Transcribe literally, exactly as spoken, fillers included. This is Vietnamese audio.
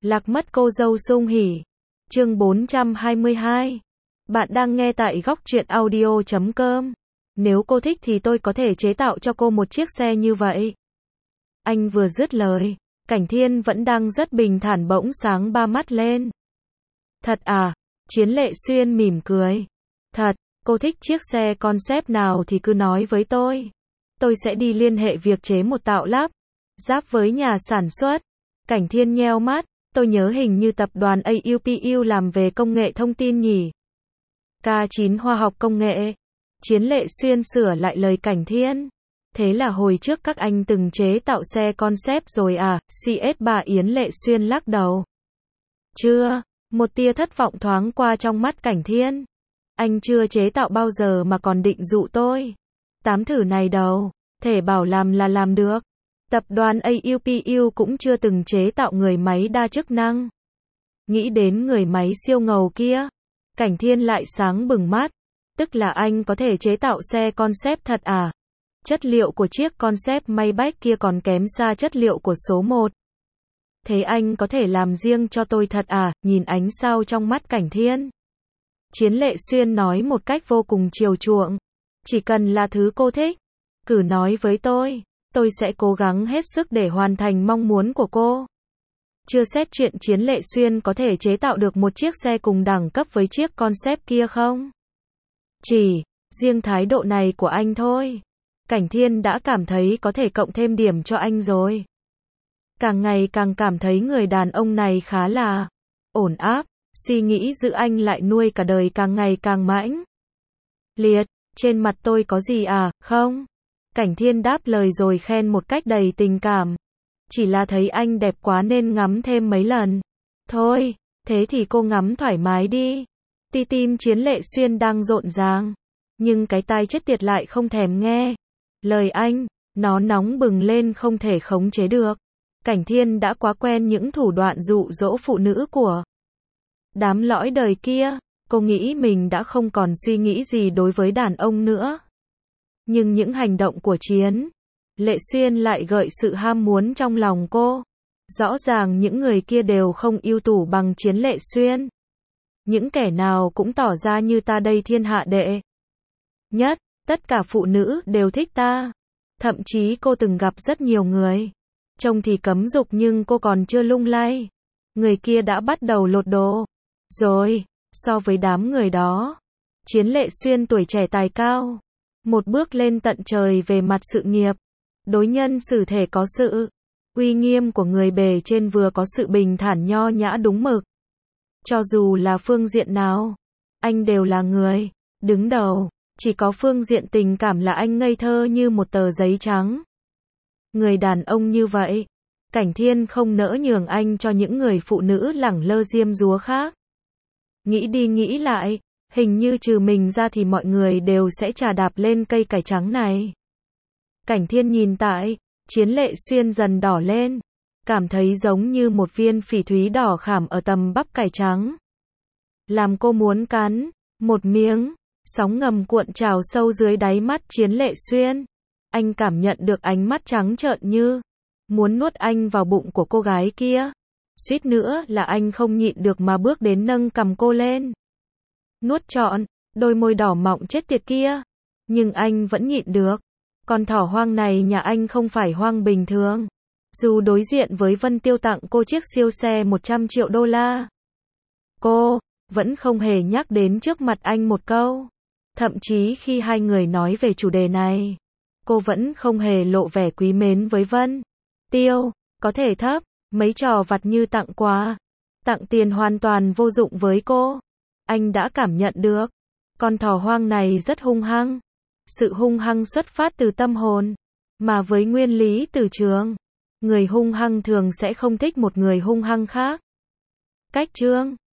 Lạc mất cô dâu sung hỉ. Chương bốn trăm hai mươi hai. Bạn đang nghe tại góc truyện audio chấm com. Nếu cô thích thì tôi có thể chế tạo cho cô một chiếc xe như vậy. Anh vừa dứt lời, Cảnh Thiên vẫn đang rất bình thản bỗng sáng ba mắt lên. Thật à? Chiến Lệ Xuyên mỉm cười. Thật, cô thích chiếc xe concept nào thì cứ nói với tôi. Tôi sẽ đi liên hệ việc chế một tạo lắp ráp với nhà sản xuất. Cảnh Thiên nheo mắt, tôi nhớ hình như tập đoàn a u pê u làm về công nghệ thông tin nhỉ. K chín Khoa học công nghệ. Chiến Lệ Xuyên sửa lại lời Cảnh Thiên. Thế là hồi trước các anh từng chế tạo xe concept rồi à? xê ét ba Yến Lệ Xuyên lắc đầu. Chưa, một tia thất vọng thoáng qua trong mắt Cảnh Thiên. Anh chưa chế tạo bao giờ mà còn định dụ tôi. Tám thử này đâu, thể bảo làm là làm được. Tập đoàn a u pê u cũng chưa từng chế tạo người máy đa chức năng. Nghĩ đến người máy siêu ngầu kia, Cảnh Thiên lại sáng bừng mắt. Tức là anh có thể chế tạo xe concept thật à? Chất liệu của chiếc concept Maybach kia còn kém xa chất liệu của số một. Thế anh có thể làm riêng cho tôi thật à? Nhìn ánh sao trong mắt Cảnh Thiên, Chiến Lệ Xuyên nói một cách vô cùng chiều chuộng. Chỉ cần là thứ cô thích, cứ nói với tôi, tôi sẽ cố gắng hết sức để hoàn thành mong muốn của cô. Chưa xét chuyện Chiến Lệ Xuyên có thể chế tạo được một chiếc xe cùng đẳng cấp với chiếc concept kia không? Chỉ riêng thái độ này của anh thôi, Cảnh Thiên đã cảm thấy có thể cộng thêm điểm cho anh rồi. Càng ngày càng cảm thấy người đàn ông này khá là ổn áp, suy nghĩ giữ anh lại nuôi cả đời càng ngày càng mãnh liệt. Trên mặt tôi có gì à? Không. Cảnh Thiên đáp lời rồi khen một cách đầy tình cảm. Chỉ là thấy anh đẹp quá nên ngắm thêm mấy lần. Thôi, thế thì cô ngắm thoải mái đi. Ti tim Chiến Lệ Xuyên đang rộn ràng, nhưng cái tai chết tiệt lại không thèm nghe lời anh, nó nóng bừng lên không thể khống chế được. Cảnh Thiên đã quá quen những thủ đoạn dụ dỗ phụ nữ của đám lõi đời kia. Cô nghĩ mình đã không còn suy nghĩ gì đối với đàn ông nữa. Nhưng những hành động của Chiến Lệ Xuyên lại gợi sự ham muốn trong lòng cô. Rõ ràng những người kia đều không ưu tú bằng Chiến Lệ Xuyên. Những kẻ nào cũng tỏ ra như ta đây thiên hạ đệ nhất, tất cả phụ nữ đều thích ta. Thậm chí cô từng gặp rất nhiều người trông thì cấm dục nhưng cô còn chưa lung lay, người kia đã bắt đầu lột đồ rồi. So với đám người đó, Chiến Lệ Xuyên tuổi trẻ tài cao, một bước lên tận trời về mặt sự nghiệp, đối nhân xử thể có sự uy nghiêm của người bề trên, vừa có sự bình thản nho nhã đúng mực. Cho dù là phương diện nào, anh đều là người đứng đầu. Chỉ có phương diện tình cảm là anh ngây thơ như một tờ giấy trắng. Người đàn ông như vậy, Cảnh Thiên không nỡ nhường anh cho những người phụ nữ lẳng lơ diêm dúa khác. Nghĩ đi nghĩ lại, hình như trừ mình ra thì mọi người đều sẽ chà đạp lên cây cải trắng này. Cảnh Thiên nhìn tại Chiến Lệ Xuyên dần đỏ lên, cảm thấy giống như một viên phỉ thúy đỏ khảm ở tầm bắp cải trắng, làm cô muốn cắn một miếng. Sóng ngầm cuộn trào sâu dưới đáy mắt Chiến Lệ Xuyên. Anh cảm nhận được ánh mắt trắng trợn như muốn nuốt anh vào bụng của cô gái kia. Suýt nữa là anh không nhịn được mà bước đến nâng cằm cô lên, nuốt trọn đôi môi đỏ mọng chết tiệt kia. Nhưng anh vẫn nhịn được. Con thỏ hoang này nhà anh không phải hoang bình thường. Dù đối diện với Vân Tiêu tặng cô chiếc siêu xe một trăm triệu đô la, cô vẫn không hề nhắc đến trước mặt anh một câu. Thậm chí khi hai người nói về chủ đề này, cô vẫn không hề lộ vẻ quý mến với Vân Tiêu. Có thể thấp mấy trò vặt như tặng quà, tặng tiền hoàn toàn vô dụng với cô. Anh đã cảm nhận được con thỏ hoang này rất hung hăng. Sự hung hăng xuất phát từ tâm hồn, mà với nguyên lý từ trường, người hung hăng thường sẽ không thích một người hung hăng khác. Cách chương